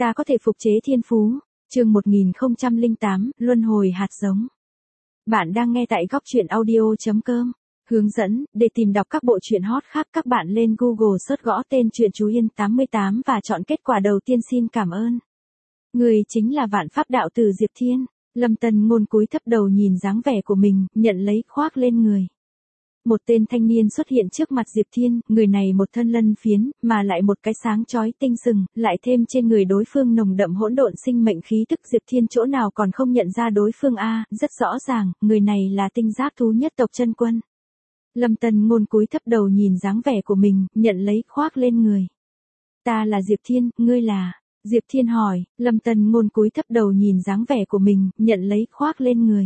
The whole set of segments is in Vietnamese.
Ta có thể phục chế thiên phú. Chương 1008, Luân hồi hạt giống. Bạn đang nghe tại góc truyện audio.com. Hướng dẫn, để tìm đọc các bộ truyện hot khác các bạn lên Google search gõ tên truyện Chú Yên 88 và chọn kết quả đầu tiên. Xin cảm ơn. Người chính là Vạn Pháp đạo tử Diệp Thiên. Lâm Tần Ngôn cúi thấp đầu nhìn dáng vẻ của mình, nhận lấy khoác lên người. Một tên thanh niên xuất hiện trước mặt Diệp Thiên, người này một thân lân phiến, mà lại một cái sáng chói tinh sừng, lại thêm trên người đối phương nồng đậm hỗn độn sinh mệnh khí tức. Diệp Thiên chỗ nào còn không nhận ra đối phương a, rất rõ ràng, người này là tinh giác thú nhất tộc Chân Quân. Lâm Tần Ngôn cúi thấp đầu nhìn dáng vẻ của mình, nhận lấy khoác lên người. Ta là Diệp Thiên, ngươi là? Diệp Thiên hỏi. Lâm Tần Ngôn cúi thấp đầu nhìn dáng vẻ của mình, nhận lấy khoác lên người.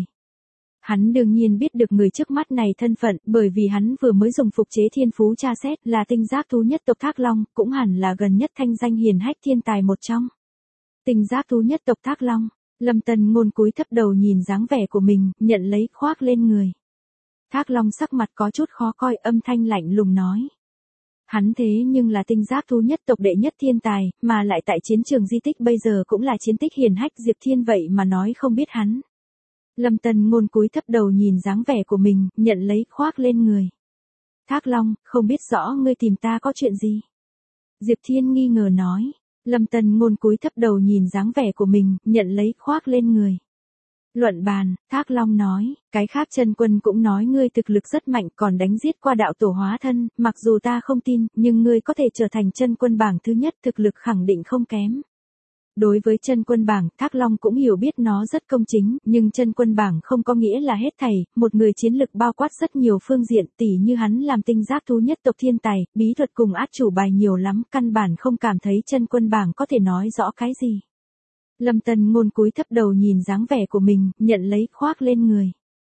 Hắn đương nhiên biết được người trước mắt này thân phận, bởi vì hắn vừa mới dùng phục chế thiên phú tra xét, là tinh giác thú nhất tộc Thác Long, cũng hẳn là gần nhất thanh danh hiển hách thiên tài một trong. Tinh giác thú nhất tộc Thác Long. Lâm Tần Ngôn cúi thấp đầu nhìn dáng vẻ của mình, nhận lấy khoác lên người. Thác Long sắc mặt có chút khó coi, âm thanh lạnh lùng nói. Hắn thế nhưng là tinh giác thú nhất tộc đệ nhất thiên tài, mà lại tại chiến trường di tích bây giờ cũng là chiến tích hiển hách. Diệp Thiên vậy mà nói không biết hắn. Lâm Tần Ngôn cúi thấp đầu nhìn dáng vẻ của mình, nhận lấy khoác lên người. Thác Long, không biết rõ ngươi tìm ta có chuyện gì? Diệp Thiên nghi ngờ nói. Lâm Tần Ngôn cúi thấp đầu nhìn dáng vẻ của mình, nhận lấy khoác lên người. Luận bàn, Thác Long nói, cái khác Chân Quân cũng nói ngươi thực lực rất mạnh, còn đánh giết qua đạo tổ hóa thân, mặc dù ta không tin, nhưng ngươi có thể trở thành Chân Quân bảng thứ nhất, thực lực khẳng định không kém. Đối với Chân Quân bảng, Thác Long cũng hiểu biết nó rất công chính, nhưng Chân Quân bảng không có nghĩa là hết thảy, một người chiến lực bao quát rất nhiều phương diện, tỉ như hắn làm tinh giác thú nhất tộc thiên tài, bí thuật cùng át chủ bài nhiều lắm, căn bản không cảm thấy Chân Quân bảng có thể nói rõ cái gì. Lâm Tần Ngôn cúi thấp đầu nhìn dáng vẻ của mình, nhận lấy khoác lên người.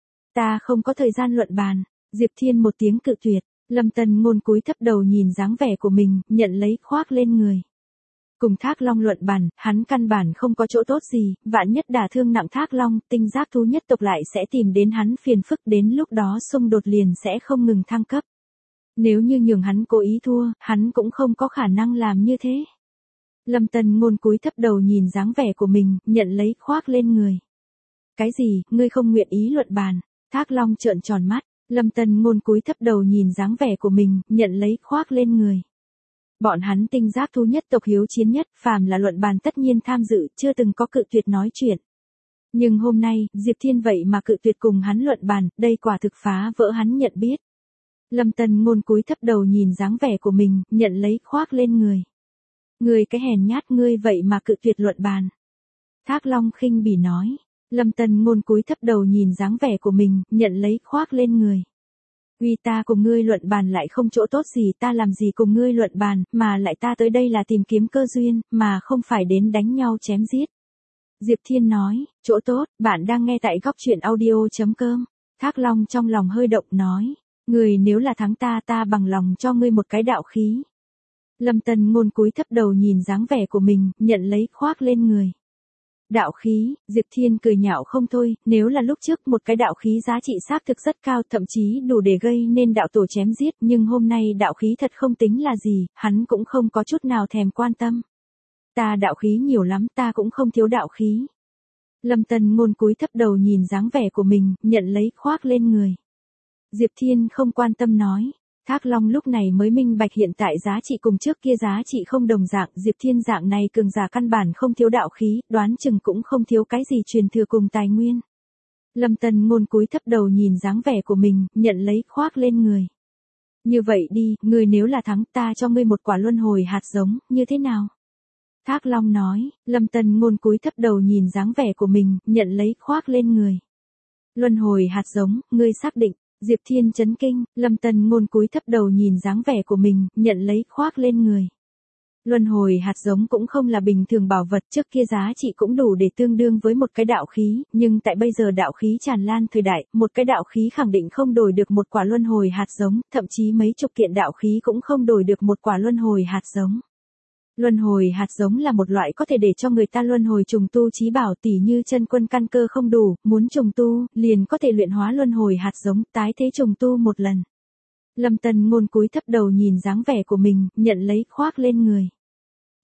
Ta không có thời gian luận bàn. Diệp Thiên một tiếng cự tuyệt. Lâm Tần Ngôn cúi thấp đầu nhìn dáng vẻ của mình, nhận lấy khoác lên người. Cùng Thác Long luận bàn, hắn căn bản không có chỗ tốt gì, vạn nhất đả thương nặng Thác Long, tinh giác thú nhất tộc lại sẽ tìm đến hắn phiền phức, đến lúc đó xung đột liền sẽ không ngừng thăng cấp. Nếu như nhường hắn cố ý thua, hắn cũng không có khả năng làm như thế. Lâm Tần Ngôn cúi thấp đầu nhìn dáng vẻ của mình, nhận lấy khoác lên người. Cái gì, ngươi không nguyện ý luận bàn? Thác Long trợn tròn mắt. Lâm Tần Ngôn cúi thấp đầu nhìn dáng vẻ của mình, nhận lấy khoác lên người. Bọn hắn tinh giác thú nhất tộc hiếu chiến nhất, phàm là luận bàn tất nhiên tham dự, chưa từng có cự tuyệt nói chuyện. Nhưng hôm nay, Diệp Thiên vậy mà cự tuyệt cùng hắn luận bàn, đây quả thực phá vỡ hắn nhận biết. Lâm Tần Ngôn cúi thấp đầu nhìn dáng vẻ của mình, nhận lấy khoác lên người. Ngươi cái hèn nhát, ngươi vậy mà cự tuyệt luận bàn. Thác Long khinh bỉ nói. Lâm Tần Ngôn cúi thấp đầu nhìn dáng vẻ của mình, nhận lấy khoác lên người. Uy, ta cùng ngươi luận bàn lại không chỗ tốt gì, ta làm gì cùng ngươi luận bàn, mà lại ta tới đây là tìm kiếm cơ duyên, mà không phải đến đánh nhau chém giết. Diệp Thiên nói, chỗ tốt, bạn đang nghe tại góc truyện audio.com. Thác Long trong lòng hơi động nói, ngươi nếu là thắng ta, ta bằng lòng cho ngươi một cái đạo khí. Lâm Tần Ngôn cúi thấp đầu nhìn dáng vẻ của mình, nhận lấy khoác lên người. Đạo khí, Diệp Thiên cười nhạo không thôi, nếu là lúc trước một cái đạo khí giá trị xác thực rất cao, thậm chí đủ để gây nên đạo tổ chém giết, nhưng hôm nay đạo khí thật không tính là gì, hắn cũng không có chút nào thèm quan tâm. Ta đạo khí nhiều lắm, ta cũng không thiếu đạo khí. Lâm Tần Ngôn cúi thấp đầu nhìn dáng vẻ của mình, nhận lấy khoác lên người. Diệp Thiên không quan tâm nói. Thác Long lúc này mới minh bạch hiện tại giá trị cùng trước kia giá trị không đồng dạng, Diệp Thiên dạng này cường giả căn bản không thiếu đạo khí, đoán chừng cũng không thiếu cái gì truyền thừa cùng tài nguyên. Lâm Tần Ngôn cúi thấp đầu nhìn dáng vẻ của mình, nhận lấy khoác lên người. Như vậy đi, ngươi nếu là thắng, ta cho ngươi một quả luân hồi hạt giống, như thế nào? Thác Long nói. Lâm Tần Ngôn cúi thấp đầu nhìn dáng vẻ của mình, nhận lấy khoác lên người. Luân hồi hạt giống, ngươi xác định. Diệp Thiên chấn kinh. Lâm Tần Ngôn cúi thấp đầu nhìn dáng vẻ của mình, nhận lấy khoác lên người. Luân hồi hạt giống cũng không là bình thường bảo vật, trước kia giá trị cũng đủ để tương đương với một cái đạo khí, nhưng tại bây giờ đạo khí tràn lan thời đại, một cái đạo khí khẳng định không đổi được một quả luân hồi hạt giống, thậm chí mấy chục kiện đạo khí cũng không đổi được một quả luân hồi hạt giống. Luân hồi hạt giống là một loại có thể để cho người ta luân hồi trùng tu chí bảo, tỉ như Chân Quân căn cơ không đủ, muốn trùng tu, liền có thể luyện hóa luân hồi hạt giống, tái thế trùng tu một lần. Lâm Tần Ngôn cúi thấp đầu nhìn dáng vẻ của mình, nhận lấy khoác lên người.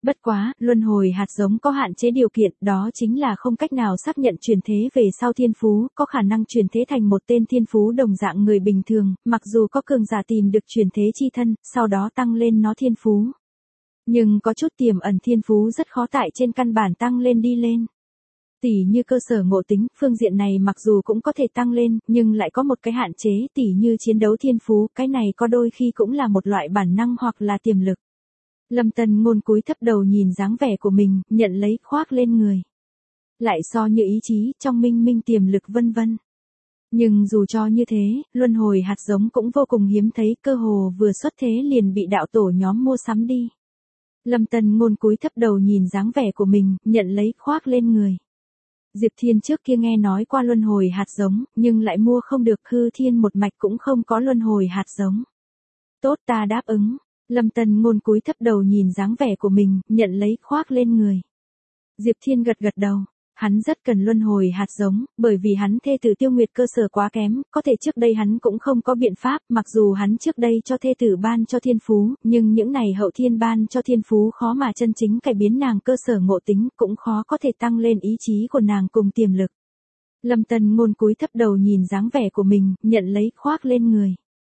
Bất quá, luân hồi hạt giống có hạn chế điều kiện, đó chính là không cách nào xác nhận chuyển thế về sau thiên phú, có khả năng chuyển thế thành một tên thiên phú đồng dạng người bình thường, mặc dù có cường giả tìm được chuyển thế chi thân, sau đó tăng lên nó thiên phú. Nhưng có chút tiềm ẩn thiên phú rất khó tại trên căn bản tăng lên đi lên. Tỉ như cơ sở ngộ tính, phương diện này mặc dù cũng có thể tăng lên, nhưng lại có một cái hạn chế, tỉ như chiến đấu thiên phú, cái này có đôi khi cũng là một loại bản năng hoặc là tiềm lực. Lâm Tân Ngôn cúi thấp đầu nhìn dáng vẻ của mình, nhận lấy khoác lên người. Lại so như ý chí, trong minh minh tiềm lực vân vân. Nhưng dù cho như thế, luân hồi hạt giống cũng vô cùng hiếm thấy, cơ hồ vừa xuất thế liền bị đạo tổ nhóm mua sắm đi. Lâm Tân Ngôn cúi thấp đầu nhìn dáng vẻ của mình, nhận lấy khoác lên người. Diệp Thiên trước kia nghe nói qua luân hồi hạt giống, nhưng lại mua không được, Hư Thiên một mạch cũng không có luân hồi hạt giống. Tốt, ta đáp ứng. Lâm Tân Ngôn cúi thấp đầu nhìn dáng vẻ của mình, nhận lấy khoác lên người. Diệp Thiên gật gật đầu. Hắn rất cần luân hồi hạt giống, bởi vì hắn thê tử Tiêu Nguyệt cơ sở quá kém, có thể trước đây hắn cũng không có biện pháp, mặc dù hắn trước đây cho thê tử ban cho thiên phú, nhưng những này hậu thiên ban cho thiên phú khó mà chân chính cải biến nàng cơ sở ngộ tính, cũng khó có thể tăng lên ý chí của nàng cùng tiềm lực. Lâm Tân Ngôn cúi thấp đầu nhìn dáng vẻ của mình, nhận lấy khoác lên người.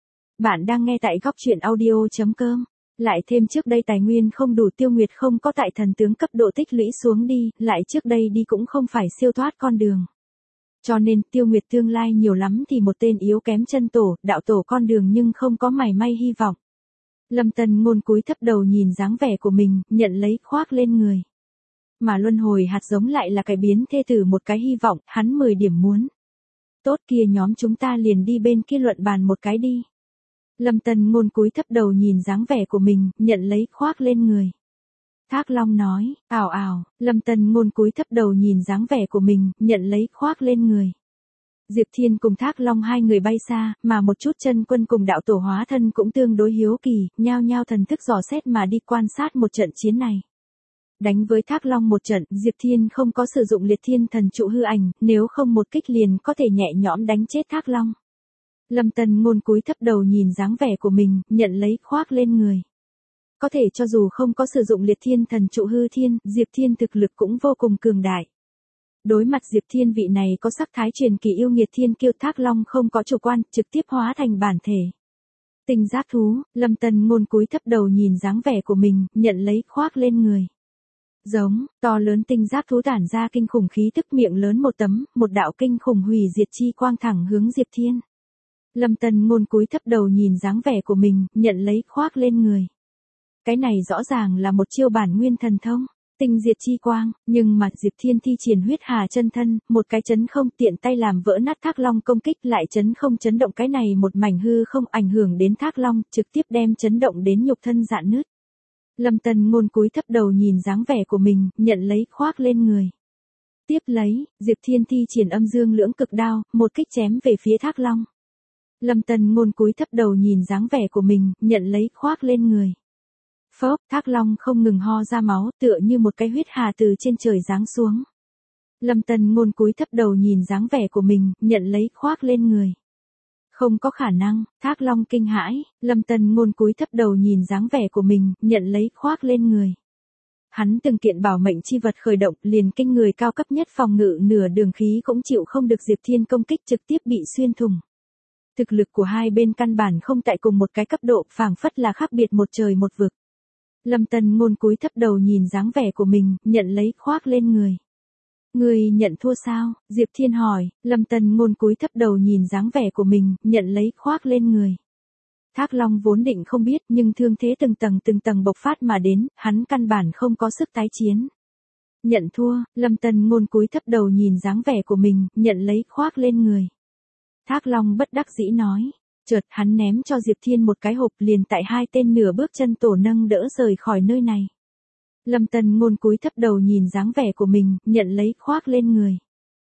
Bạn đang nghe tại góc truyện audio.com. Lại thêm trước đây tài nguyên không đủ, Tiêu Nguyệt không có tại thần tướng cấp độ tích lũy xuống đi, lại trước đây đi cũng không phải siêu thoát con đường. Cho nên Tiêu Nguyệt tương lai nhiều lắm thì một tên yếu kém chân tổ, đạo tổ con đường nhưng không có mảy may hy vọng. Lâm Tân Ngôn cúi thấp đầu nhìn dáng vẻ của mình, nhận lấy khoác lên người. Mà luân hồi hạt giống lại là cải biến thê tử một cái hy vọng, hắn 10 điểm muốn. Tốt kia, nhóm chúng ta liền đi bên kia luận bàn một cái đi. Lâm Tân Ngôn cúi thấp đầu nhìn dáng vẻ của mình, nhận lấy khoác lên người. Thác Long nói, ảo ảo, Lâm Tân Ngôn cúi thấp đầu nhìn dáng vẻ của mình, nhận lấy khoác lên người. Diệp Thiên cùng Thác Long hai người bay xa, mà một chút chân quân cùng đạo tổ hóa thân cũng tương đối hiếu kỳ, nhao nhao thần thức dò xét mà đi quan sát một trận chiến này. Đánh với Thác Long một trận, Diệp Thiên không có sử dụng liệt thiên thần trụ hư ảnh, nếu không một kích liền có thể nhẹ nhõm đánh chết Thác Long. Lâm Tân Ngôn cúi thấp đầu nhìn dáng vẻ của mình, nhận lấy khoác lên người. Có thể cho dù không có sử dụng liệt thiên thần trụ hư thiên, Diệp Thiên thực lực cũng vô cùng cường đại. Đối mặt Diệp Thiên vị này có sắc thái truyền kỳ yêu nghiệt thiên kiêu, Thác Long không có chủ quan, trực tiếp hóa thành bản thể. Tinh giác thú, Lâm Tân Ngôn cúi thấp đầu nhìn dáng vẻ của mình, nhận lấy khoác lên người. Giống, to lớn tinh giác thú tản ra kinh khủng khí tức, miệng lớn một tấm, một đạo kinh khủng hủy diệt chi quang thẳng hướng Diệp Thiên. Lâm Tân Ngôn cúi thấp đầu nhìn dáng vẻ của mình, nhận lấy khoác lên người. Cái này rõ ràng là một chiêu bản nguyên thần thông, tinh diệt chi quang, nhưng mà Diệp Thiên thi triển huyết hà chân thân, một cái chấn không tiện tay làm vỡ nát Thác Long công kích, lại chấn không chấn động cái này một mảnh hư không ảnh hưởng đến Thác Long, trực tiếp đem chấn động đến nhục thân rạn nứt. Lâm Tân Ngôn cúi thấp đầu nhìn dáng vẻ của mình, nhận lấy khoác lên người. Tiếp lấy, Diệp Thiên thi triển âm dương lưỡng cực đao, một kích chém về phía Thác Long. Lâm Tân Ngôn cúi thấp đầu nhìn dáng vẻ của mình, nhận lấy khoác lên người. Phốc, Thác Long không ngừng ho ra máu, tựa như một cái huyết hà từ trên trời giáng xuống. Lâm Tân Ngôn cúi thấp đầu nhìn dáng vẻ của mình, nhận lấy khoác lên người. Không có khả năng, Thác Long kinh hãi, Lâm Tân Ngôn cúi thấp đầu nhìn dáng vẻ của mình, nhận lấy khoác lên người. Hắn từng kiện bảo mệnh chi vật khởi động, liền kinh người cao cấp nhất phòng ngự nửa đường khí cũng chịu không được Diệp Thiên công kích, trực tiếp bị xuyên thủng. Thực lực của hai bên căn bản không tại cùng một cái cấp độ, phảng phất là khác biệt một trời một vực. Lâm Tân Ngôn cúi thấp đầu nhìn dáng vẻ của mình, nhận lấy khoác lên người. Ngươi nhận thua sao? Diệp Thiên hỏi. Lâm Tân Ngôn cúi thấp đầu nhìn dáng vẻ của mình, nhận lấy khoác lên người. Thác Long vốn định không biết, nhưng thương thế từng tầng bộc phát mà đến, hắn căn bản không có sức tái chiến. Nhận thua, Lâm Tân Ngôn cúi thấp đầu nhìn dáng vẻ của mình, nhận lấy khoác lên người. Thác Long bất đắc dĩ nói. Chợt hắn ném cho Diệp Thiên một cái hộp, liền tại hai tên nửa bước chân tổ nâng đỡ rời khỏi nơi này. Lâm Tân Ngôn cúi thấp đầu nhìn dáng vẻ của mình, nhận lấy khoác lên người.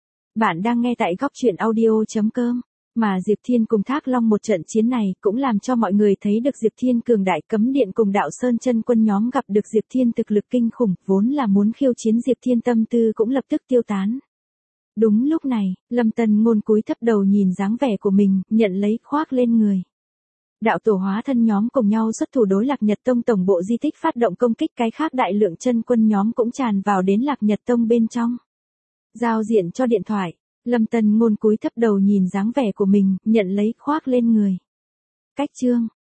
Bạn đang nghe tại góc truyện audio.com. Mà Diệp Thiên cùng Thác Long một trận chiến này cũng làm cho mọi người thấy được Diệp Thiên cường đại. Cấm điện cùng đạo sơn chân quân nhóm gặp được Diệp Thiên thực lực kinh khủng, vốn là muốn khiêu chiến Diệp Thiên tâm tư cũng lập tức tiêu tán. Đúng lúc này, Lâm Tân Ngôn cúi thấp đầu nhìn dáng vẻ của mình, nhận lấy khoác lên người. Đạo tổ hóa thân nhóm cùng nhau xuất thủ đối Lạc Nhật Tông tổng bộ di tích phát động công kích, cái khác đại lượng chân quân nhóm cũng tràn vào đến Lạc Nhật Tông bên trong. Giao diện cho điện thoại, Lâm Tân Ngôn cúi thấp đầu nhìn dáng vẻ của mình, nhận lấy khoác lên người. Cách chương